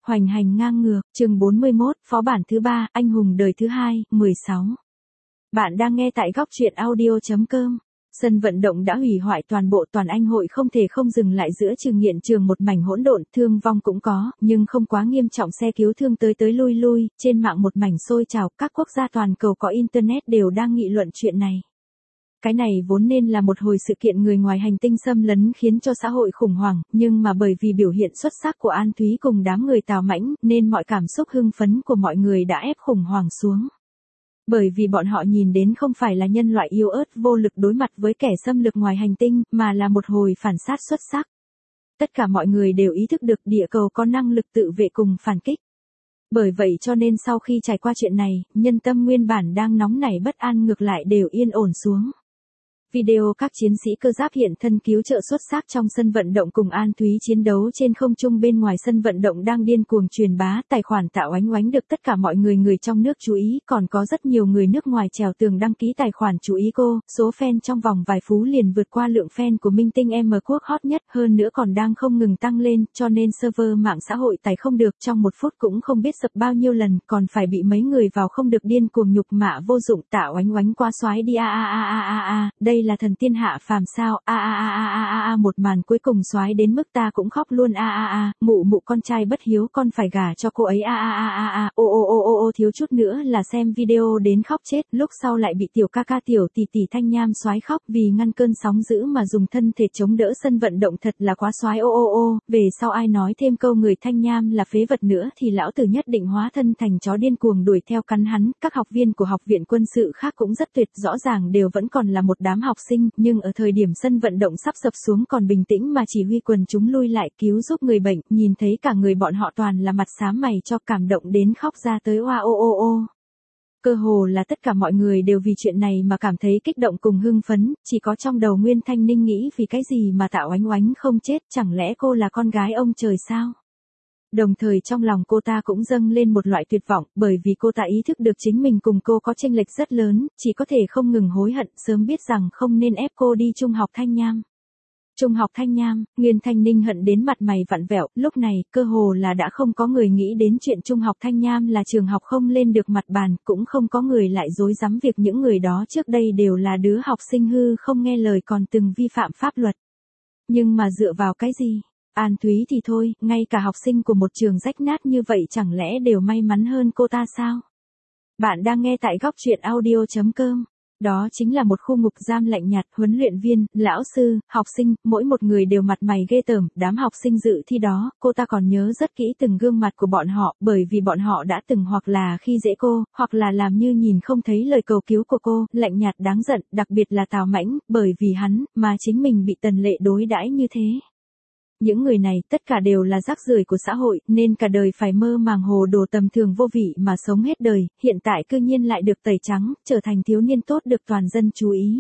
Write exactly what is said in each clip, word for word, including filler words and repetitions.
Hoành hành ngang ngược, chương bốn mươi mốt, phó bản thứ ba, anh hùng đời thứ hai, mười sáu. Bạn đang nghe tại góc truyện audio chấm com. Sân vận động đã hủy hoại toàn bộ toàn Anh hội không thể không dừng lại giữa trường nghiện trường một mảnh hỗn độn, thương vong cũng có, nhưng không quá nghiêm trọng, xe cứu thương tới tới lui lui, trên mạng một mảnh sôi trào, các quốc gia toàn cầu có internet đều đang nghị luận chuyện này. Cái này vốn nên là một hồi sự kiện người ngoài hành tinh xâm lấn khiến cho xã hội khủng hoảng, nhưng mà bởi vì biểu hiện xuất sắc của An Thúy cùng đám người Tào Mãnh, nên mọi cảm xúc hưng phấn của mọi người đã ép khủng hoảng xuống. Bởi vì bọn họ nhìn đến không phải là nhân loại yếu ớt vô lực đối mặt với kẻ xâm lược ngoài hành tinh, mà là một hồi phản sát xuất sắc. Tất cả mọi người đều ý thức được địa cầu có năng lực tự vệ cùng phản kích. Bởi vậy cho nên sau khi trải qua chuyện này, nhân tâm nguyên bản đang nóng nảy bất an ngược lại đều yên ổn xuống. Video các chiến sĩ cơ giáp hiện thân cứu trợ xuất sắc trong sân vận động cùng An Thúy chiến đấu trên không trung bên ngoài sân vận động đang điên cuồng truyền bá, tài khoản Tạo Oánh Oánh được tất cả mọi người người trong nước chú ý, còn có rất nhiều người nước ngoài trèo tường đăng ký tài khoản chú ý cô, số fan trong vòng vài phút liền vượt qua lượng fan của minh tinh M Quốc hot nhất, hơn nữa còn đang không ngừng tăng lên, cho nên server mạng xã hội tải không được, trong một phút cũng không biết sập bao nhiêu lần, còn phải bị mấy người vào không được điên cuồng nhục mạ vô dụng. Tạo Oánh Oánh quá xoái đi a a a a a a, đây là thần tiên hạ phàm sao, a a a a a a a, một màn cuối cùng xoái đến mức ta cũng khóc luôn, a a a, mụ mụ con trai bất hiếu, con phải gả cho cô ấy, a a a a a, ô ô ô ô ô, thiếu chút nữa là xem video đến khóc chết, lúc sau lại bị tiểu ca ca tiểu tỷ tỷ Thanh Nham xoái khóc, vì ngăn cơn sóng dữ mà dùng thân thể chống đỡ sân vận động, thật là quá xoái, ô ô ô, về sau ai nói thêm câu người Thanh Nham là phế vật nữa thì lão tử nhất định hóa thân thành chó điên cuồng đuổi theo cắn hắn. Các học viên của học viện quân sự khác cũng rất tuyệt, rõ ràng đều vẫn còn là một đám học sinh, nhưng ở thời điểm sân vận động sắp sập xuống còn bình tĩnh mà chỉ huy quần chúng lui lại cứu giúp người bệnh, nhìn thấy cả người bọn họ toàn là mặt xám mày cho, cảm động đến khóc ra tới oa ô ô ô. Cơ hồ là tất cả mọi người đều vì chuyện này mà cảm thấy kích động cùng hưng phấn, chỉ có trong đầu Nguyên Thanh Ninh nghĩ vì cái gì mà Tạo Oánh Oánh không chết, chẳng lẽ cô là con gái ông trời sao? Đồng thời trong lòng cô ta cũng dâng lên một loại tuyệt vọng, bởi vì cô ta ý thức được chính mình cùng cô có chênh lệch rất lớn, chỉ có thể không ngừng hối hận, sớm biết rằng không nên ép cô đi trung học Thanh Nham. Trung học Thanh Nham, Nguyên Thanh Ninh hận đến mặt mày vặn vẹo, lúc này, cơ hồ là đã không có người nghĩ đến chuyện trung học Thanh Nham là trường học không lên được mặt bàn, cũng không có người lại dối dám việc những người đó trước đây đều là đứa học sinh hư không nghe lời còn từng vi phạm pháp luật. Nhưng mà dựa vào cái gì? An Thúy thì thôi, ngay cả học sinh của một trường rách nát như vậy chẳng lẽ đều may mắn hơn cô ta sao? Bạn đang nghe tại góc truyện audio chấm com. Đó chính là một khu ngục giam lạnh nhạt, huấn luyện viên, lão sư, học sinh, mỗi một người đều mặt mày ghê tởm, đám học sinh dự thi đó, cô ta còn nhớ rất kỹ từng gương mặt của bọn họ, bởi vì bọn họ đã từng hoặc là khi dễ cô, hoặc là làm như nhìn không thấy lời cầu cứu của cô, lạnh nhạt đáng giận, đặc biệt là Tào Mãnh, bởi vì hắn, mà chính mình bị Tần Lệ đối đãi như thế. Những người này tất cả đều là rác rưởi của xã hội, nên cả đời phải mơ màng hồ đồ tầm thường vô vị mà sống hết đời, hiện tại cư nhiên lại được tẩy trắng, trở thành thiếu niên tốt được toàn dân chú ý.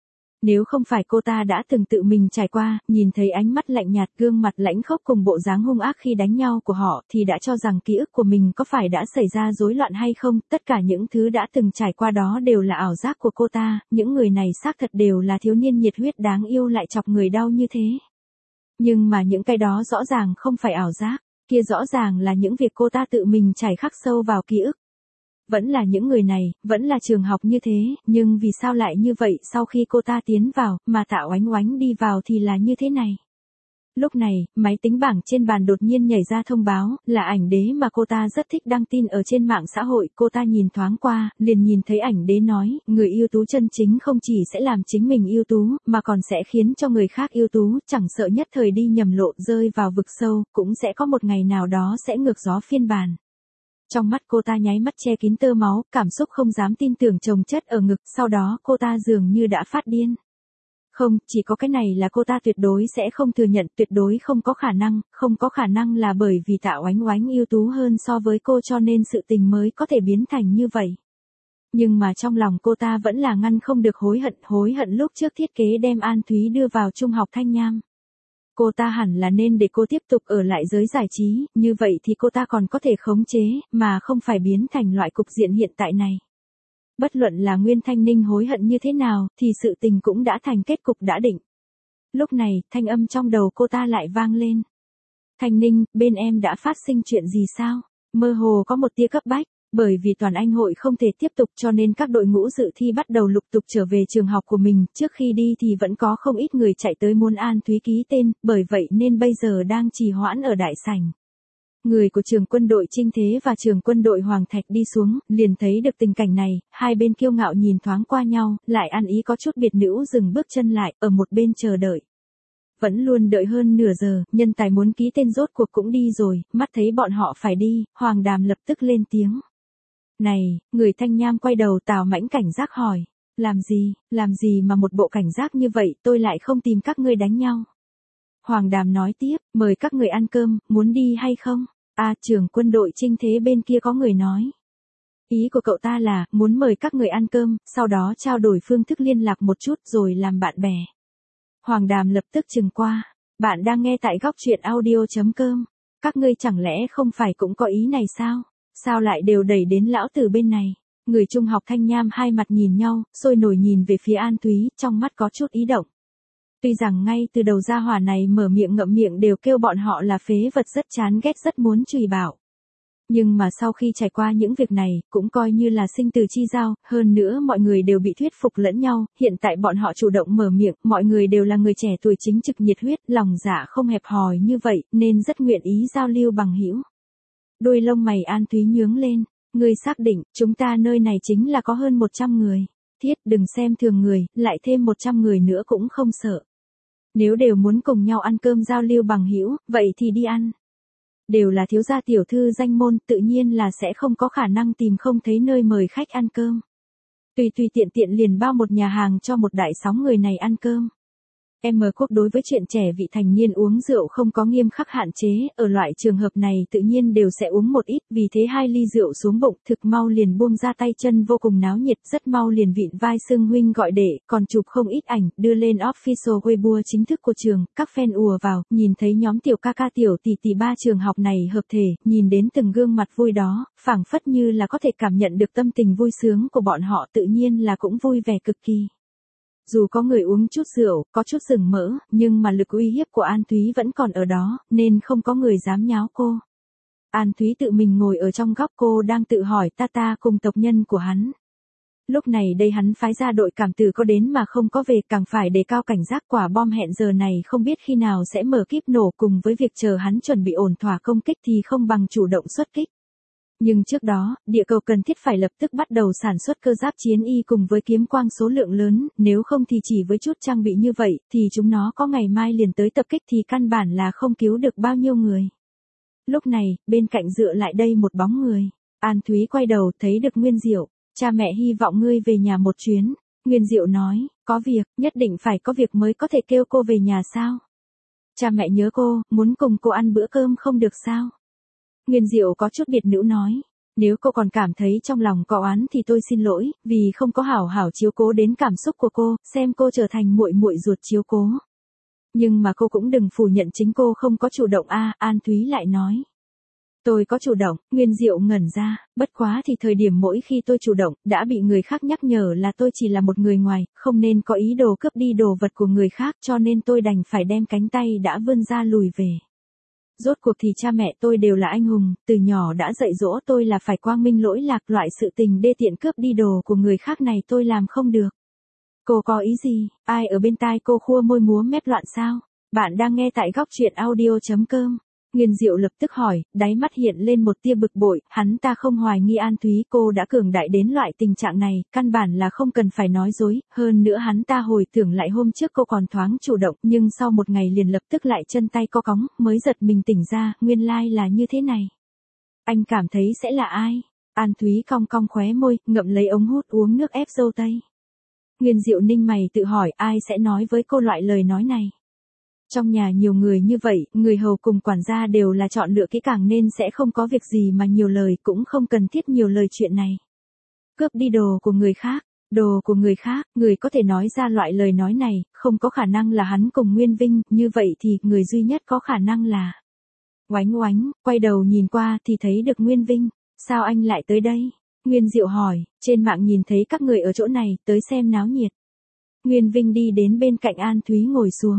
Nếu không phải cô ta đã từng tự mình trải qua, nhìn thấy ánh mắt lạnh nhạt, gương mặt lãnh khốc cùng bộ dáng hung ác khi đánh nhau của họ, thì đã cho rằng ký ức của mình có phải đã xảy ra rối loạn hay không, tất cả những thứ đã từng trải qua đó đều là ảo giác của cô ta, những người này xác thật đều là thiếu niên nhiệt huyết đáng yêu lại chọc người đau như thế. Nhưng mà những cái đó rõ ràng không phải ảo giác, kia rõ ràng là những việc cô ta tự mình trải khắc sâu vào ký ức. Vẫn là những người này, vẫn là trường học như thế, nhưng vì sao lại như vậy sau khi cô ta tiến vào, mà Tạo Oánh Oánh đi vào thì là như thế này. Lúc này, máy tính bảng trên bàn đột nhiên nhảy ra thông báo, là ảnh đế mà cô ta rất thích đăng tin ở trên mạng xã hội, cô ta nhìn thoáng qua, liền nhìn thấy ảnh đế nói, người ưu tú chân chính không chỉ sẽ làm chính mình ưu tú, mà còn sẽ khiến cho người khác ưu tú, chẳng sợ nhất thời đi nhầm lộ rơi vào vực sâu, cũng sẽ có một ngày nào đó sẽ ngược gió phiên bản. Trong mắt cô ta nháy mắt che kín tơ máu, cảm xúc không dám tin tưởng chồng chất ở ngực, sau đó cô ta dường như đã phát điên. Không, chỉ có cái này là cô ta tuyệt đối sẽ không thừa nhận, tuyệt đối không có khả năng, không có khả năng là bởi vì Tạo Oánh Oánh ưu tú hơn so với cô cho nên sự tình mới có thể biến thành như vậy. Nhưng mà trong lòng cô ta vẫn là ngăn không được hối hận, hối hận lúc trước thiết kế đem An Thúy đưa vào trung học Thanh Nham. Cô ta hẳn là nên để cô tiếp tục ở lại giới giải trí, như vậy thì cô ta còn có thể khống chế, mà không phải biến thành loại cục diện hiện tại này. Bất luận là Nguyên Thanh Ninh hối hận như thế nào, thì sự tình cũng đã thành kết cục đã định. Lúc này, thanh âm trong đầu cô ta lại vang lên. Thanh Ninh, bên em đã phát sinh chuyện gì sao? Mơ hồ có một tia cấp bách, bởi vì toàn Anh hội không thể tiếp tục cho nên các đội ngũ dự thi bắt đầu lục tục trở về trường học của mình, trước khi đi thì vẫn có không ít người chạy tới muốn An Thúy ký tên, bởi vậy nên bây giờ đang trì hoãn ở đại sảnh. Người của trường quân đội Trinh Thế và trường quân đội Hoàng Thạch đi xuống, liền thấy được tình cảnh này, hai bên kiêu ngạo nhìn thoáng qua nhau, lại ăn ý có chút biệt nữ dừng bước chân lại, ở một bên chờ đợi. Vẫn luôn đợi hơn nửa giờ, nhân tài muốn ký tên rốt cuộc cũng đi rồi, mắt thấy bọn họ phải đi, Hoàng Đàm lập tức lên tiếng. Này, người thanh nham quay đầu Tào Mãnh cảnh giác hỏi, làm gì, làm gì mà một bộ cảnh giác như vậy tôi lại không tìm các ngươi đánh nhau. Hoàng Đàm nói tiếp, mời các người ăn cơm, muốn đi hay không? À, trưởng quân đội Trinh Thế bên kia có người nói. Ý của cậu ta là, muốn mời các người ăn cơm, sau đó trao đổi phương thức liên lạc một chút rồi làm bạn bè. Hoàng Đàm lập tức chừng qua, bạn đang nghe tại góc truyện audio.com, các ngươi chẳng lẽ không phải cũng có ý này sao? Sao lại đều đẩy đến lão tử bên này? Người trung học Thanh Nham hai mặt nhìn nhau, sôi nổi nhìn về phía An Thúy, trong mắt có chút ý động. Tuy rằng ngay từ đầu gia hỏa này mở miệng ngậm miệng đều kêu bọn họ là phế vật rất chán ghét rất muốn chửi bảo. Nhưng mà sau khi trải qua những việc này, cũng coi như là sinh từ chi giao, hơn nữa mọi người đều bị thuyết phục lẫn nhau, hiện tại bọn họ chủ động mở miệng, mọi người đều là người trẻ tuổi chính trực nhiệt huyết, lòng dạ không hẹp hòi như vậy, nên rất nguyện ý giao lưu bằng hữu. Đôi lông mày An Thúy nhướng lên, ngươi xác định, chúng ta nơi này chính là có hơn một trăm người. Thiết, đừng xem thường người, lại thêm một trăm người nữa cũng không sợ. Nếu đều muốn cùng nhau ăn cơm giao lưu bằng hữu, vậy thì đi ăn. Đều là thiếu gia tiểu thư danh môn, tự nhiên là sẽ không có khả năng tìm không thấy nơi mời khách ăn cơm. Tùy tùy tiện tiện liền bao một nhà hàng cho một đại sóng người này ăn cơm. M Quốc đối với chuyện trẻ vị thành niên uống rượu không có nghiêm khắc hạn chế, ở loại trường hợp này tự nhiên đều sẽ uống một ít, vì thế hai ly rượu xuống bụng, thực mau liền buông ra tay chân vô cùng náo nhiệt, rất mau liền vịn vai xưng huynh gọi đệ, còn chụp không ít ảnh, đưa lên official Weibo chính thức của trường, các fan ùa vào, nhìn thấy nhóm tiểu ca ca tiểu tỷ tỷ ba trường học này hợp thể, nhìn đến từng gương mặt vui đó, phảng phất như là có thể cảm nhận được tâm tình vui sướng của bọn họ, tự nhiên là cũng vui vẻ cực kỳ. Dù có người uống chút rượu, có chút sừng mỡ, nhưng mà lực uy hiếp của An Thúy vẫn còn ở đó, nên không có người dám nháo cô. An Thúy tự mình ngồi ở trong góc, cô đang tự hỏi ta ta cùng tộc nhân của hắn. Lúc này đây hắn phái ra đội cảm tử có đến mà không có về, càng phải đề cao cảnh giác, quả bom hẹn giờ này không biết khi nào sẽ mở kíp nổ, cùng với việc chờ hắn chuẩn bị ổn thỏa công kích thì không bằng chủ động xuất kích. Nhưng trước đó, địa cầu cần thiết phải lập tức bắt đầu sản xuất cơ giáp chiến y cùng với kiếm quang số lượng lớn, nếu không thì chỉ với chút trang bị như vậy, thì chúng nó có ngày mai liền tới tập kích thì căn bản là không cứu được bao nhiêu người. Lúc này, bên cạnh dựa lại đây một bóng người. An Thúy quay đầu thấy được Nguyên Diệu, cha mẹ hy vọng ngươi về nhà một chuyến. Nguyên Diệu nói, có việc, nhất định phải có việc mới có thể kêu cô về nhà sao? Cha mẹ nhớ cô, muốn cùng cô ăn bữa cơm không được sao? Nguyên Diệu có chút biệt nữ nói, nếu cô còn cảm thấy trong lòng có oán thì tôi xin lỗi, vì không có hảo hảo chiếu cố đến cảm xúc của cô, xem cô trở thành muội muội ruột chiếu cố. Nhưng mà cô cũng đừng phủ nhận chính cô không có chủ động a. An Thúy lại nói. Tôi có chủ động, Nguyên Diệu ngẩn ra, bất quá thì thời điểm mỗi khi tôi chủ động, đã bị người khác nhắc nhở là tôi chỉ là một người ngoài, không nên có ý đồ cướp đi đồ vật của người khác, cho nên tôi đành phải đem cánh tay đã vươn ra lùi về. Rốt cuộc thì cha mẹ tôi đều là anh hùng, từ nhỏ đã dạy dỗ tôi là phải quang minh lỗi lạc, loại sự tình đê tiện cướp đi đồ của người khác này tôi làm không được. Cô có ý gì? Ai ở bên tai cô khua môi múa mép loạn sao? Bạn đang nghe tại góc truyện audio.com. Nguyên Diệu lập tức hỏi, đáy mắt hiện lên một tia bực bội, hắn ta không hoài nghi An Thúy, cô đã cường đại đến loại tình trạng này, căn bản là không cần phải nói dối, hơn nữa hắn ta hồi tưởng lại hôm trước cô còn thoáng chủ động, nhưng sau một ngày liền lập tức lại chân tay co cóng, mới giật mình tỉnh ra, nguyên lai là như thế này. Anh cảm thấy sẽ là ai? An Thúy cong cong khóe môi, ngậm lấy ống hút uống nước ép dâu tây. Nguyên Diệu ninh mày tự hỏi, ai sẽ nói với cô loại lời nói này? Trong nhà nhiều người như vậy, người hầu cùng quản gia đều là chọn lựa kỹ càng nên sẽ không có việc gì mà nhiều lời, cũng không cần thiết nhiều lời chuyện này. Cướp đi đồ của người khác, đồ của người khác, người có thể nói ra loại lời nói này, không có khả năng là hắn cùng Nguyên Vinh, như vậy thì người duy nhất có khả năng là... Oánh oánh, quay đầu nhìn qua thì thấy được Nguyên Vinh, sao anh lại tới đây? Nguyên Diệu hỏi, trên mạng nhìn thấy các người ở chỗ này, tới xem náo nhiệt. Nguyên Vinh đi đến bên cạnh An Thúy ngồi xuống.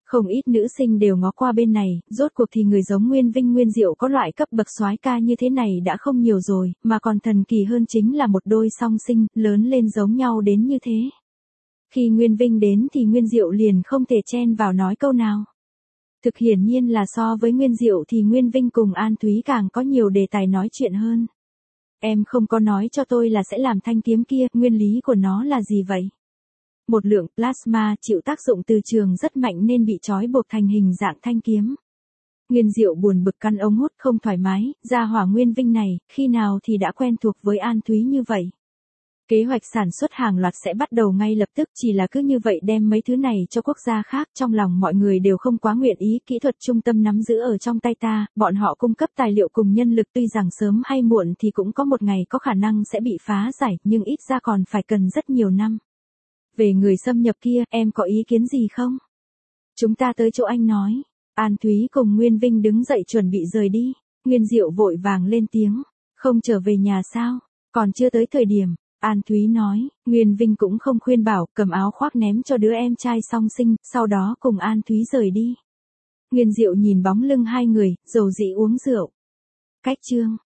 Không ít nữ sinh đều ngó qua bên này, rốt cuộc thì người giống Nguyên Vinh Nguyên Diệu có loại cấp bậc soái ca như thế này đã không nhiều rồi, mà còn thần kỳ hơn chính là một đôi song sinh, lớn lên giống nhau đến như thế. Khi Nguyên Vinh đến thì Nguyên Diệu liền không thể chen vào nói câu nào. Thực hiển nhiên là so với Nguyên Diệu thì Nguyên Vinh cùng An Thúy càng có nhiều đề tài nói chuyện hơn. Em không có nói cho tôi là sẽ làm thanh kiếm kia, nguyên lý của nó là gì vậy? Một lượng plasma chịu tác dụng từ trường rất mạnh nên bị trói buộc thành hình dạng thanh kiếm. Nguyên Diệu buồn bực căn ống hút không thoải mái, gia hỏa Nguyên Vinh này, khi nào thì đã quen thuộc với An Thúy như vậy. Kế hoạch sản xuất hàng loạt sẽ bắt đầu ngay lập tức, chỉ là cứ như vậy đem mấy thứ này cho quốc gia khác, trong lòng mọi người đều không quá nguyện ý, kỹ thuật trung tâm nắm giữ ở trong tay ta, bọn họ cung cấp tài liệu cùng nhân lực tuy rằng sớm hay muộn thì cũng có một ngày có khả năng sẽ bị phá giải, nhưng ít ra còn phải cần rất nhiều năm. Về người xâm nhập kia, em có ý kiến gì không? Chúng ta tới chỗ anh nói. An Thúy cùng Nguyên Vinh đứng dậy chuẩn bị rời đi. Nguyên Diệu vội vàng lên tiếng. Không trở về nhà sao? Còn chưa tới thời điểm. An Thúy nói. Nguyên Vinh cũng không khuyên bảo, cầm áo khoác ném cho đứa em trai song sinh, sau đó cùng An Thúy rời đi. Nguyên Diệu nhìn bóng lưng hai người, dầu dĩ uống rượu. Cách chương.